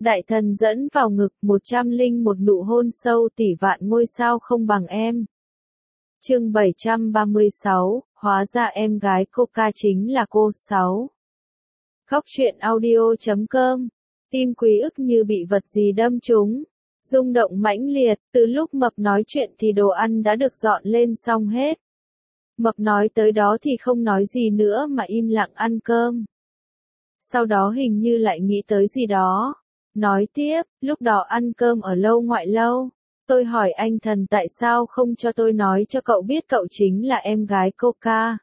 Đại thần dẫn vào ngực 101 nụ hôn sâu tỷ vạn ngôi sao không bằng em. Chương 736, hóa ra em gái Coca chính là cô. 6. Khóc chuyện audio.com. Tim Quý ức như bị vật gì đâm trúng. Rung động mãnh liệt, từ lúc Mập nói chuyện thì đồ ăn đã được dọn lên xong hết. Mập nói tới đó thì không nói gì nữa mà im lặng ăn cơm. Sau đó hình như lại nghĩ tới gì đó. Nói tiếp, lúc đó ăn cơm ở lâu ngoại lâu. Tôi hỏi anh Thần tại sao không cho tôi nói cho cậu biết cậu chính là em gái Coca.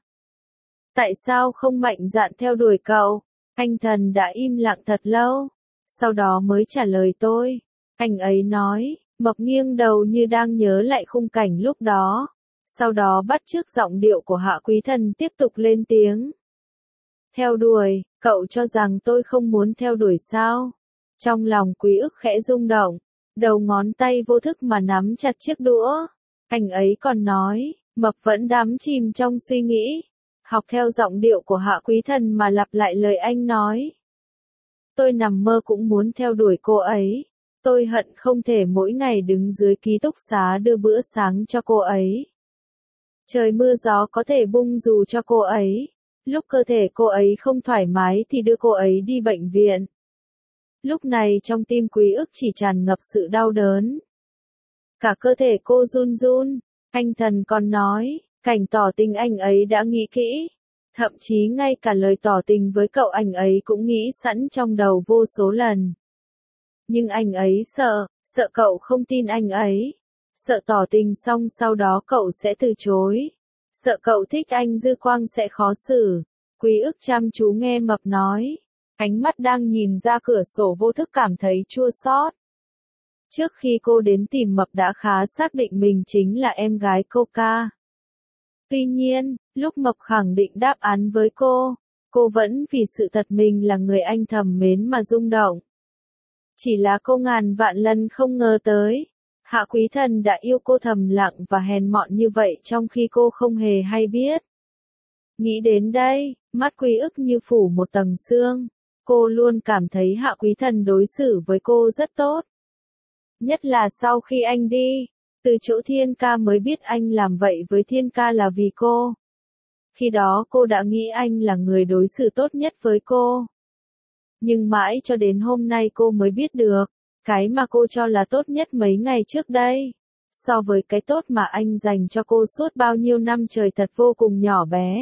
Tại sao không mạnh dạn theo đuổi cậu? Anh Thần đã im lặng thật lâu. Sau đó mới trả lời tôi. Anh ấy nói, Mập nghiêng đầu như đang nhớ lại khung cảnh lúc đó. Sau đó bắt chước giọng điệu của Hạ Quý Thần tiếp tục lên tiếng. Theo đuổi, cậu cho rằng tôi không muốn theo đuổi sao? Trong lòng Quý ức khẽ rung động, đầu ngón tay vô thức mà nắm chặt chiếc đũa. Anh ấy còn nói, Mập vẫn đắm chìm trong suy nghĩ, học theo giọng điệu của Hạ Quý Thần mà lặp lại lời anh nói. Tôi nằm mơ cũng muốn theo đuổi cô ấy. Tôi hận không thể mỗi ngày đứng dưới ký túc xá đưa bữa sáng cho cô ấy. Trời mưa gió có thể bung dù cho cô ấy. Lúc cơ thể cô ấy không thoải mái thì đưa cô ấy đi bệnh viện. Lúc này trong tim Quý ức chỉ tràn ngập sự đau đớn. Cả cơ thể cô run run. Anh Thần còn nói, cảnh tỏ tình anh ấy đã nghĩ kỹ. Thậm chí ngay cả lời tỏ tình với cậu anh ấy cũng nghĩ sẵn trong đầu vô số lần. Nhưng anh ấy sợ cậu không tin anh ấy. Sợ tỏ tình xong sau đó cậu sẽ từ chối. Sợ cậu thích anh Dư Quang sẽ khó xử. Quý ức chăm chú nghe Mập nói. Ánh mắt đang nhìn ra cửa sổ vô thức cảm thấy chua xót. Trước khi cô đến tìm Mập đã khá xác định mình chính là em gái Coca. Tuy nhiên, lúc Mập khẳng định đáp án với cô vẫn vì sự thật mình là người anh thầm mến mà rung động. Chỉ là cô ngàn vạn lần không ngờ tới. Hạ Quý Thần đã yêu cô thầm lặng và hèn mọn như vậy trong khi cô không hề hay biết. Nghĩ đến đây, mắt Quý ức như phủ một tầng sương. Cô luôn cảm thấy Hạ Quý Thần đối xử với cô rất tốt. Nhất là sau khi anh đi, từ chỗ Thiên Ca mới biết anh làm vậy với Thiên Ca là vì cô. Khi đó cô đã nghĩ anh là người đối xử tốt nhất với cô. Nhưng mãi cho đến hôm nay cô mới biết được, cái mà cô cho là tốt nhất mấy ngày trước đây, so với cái tốt mà anh dành cho cô suốt bao nhiêu năm trời thật vô cùng nhỏ bé.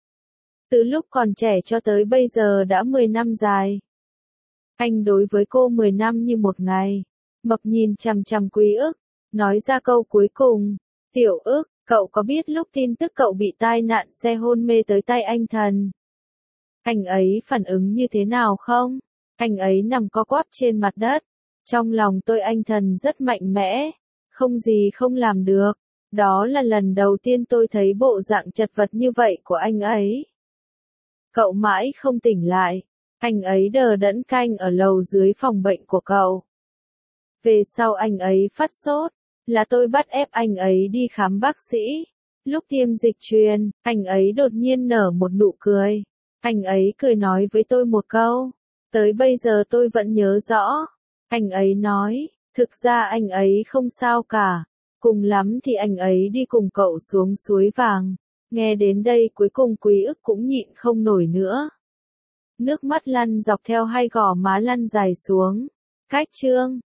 Từ lúc còn trẻ cho tới bây giờ đã 10 năm dài. Anh đối với cô 10 năm như một ngày. Mập nhìn chằm chằm Quý ức, nói ra câu cuối cùng. Tiểu ức, cậu có biết lúc tin tức cậu bị tai nạn xe hôn mê tới tay anh Thần? Anh ấy phản ứng như thế nào không? Anh ấy nằm co quắp trên mặt đất. Trong lòng tôi anh Thần rất mạnh mẽ. Không gì không làm được. Đó là lần đầu tiên tôi thấy bộ dạng chật vật như vậy của anh ấy. Cậu mãi không tỉnh lại. Anh ấy đờ đẫn canh ở lầu dưới phòng bệnh của cậu. Về sau anh ấy phát sốt, là tôi bắt ép anh ấy đi khám bác sĩ. Lúc tiêm dịch truyền, anh ấy đột nhiên nở một nụ cười. Anh ấy cười nói với tôi một câu. Tới bây giờ tôi vẫn nhớ rõ. Anh ấy nói, thực ra anh ấy không sao cả. Cùng lắm thì anh ấy đi cùng cậu xuống suối vàng. Nghe đến đây cuối cùng Quý ức cũng nhịn không nổi nữa. Nước mắt lăn dọc theo hai gò má lăn dài xuống. Cách chương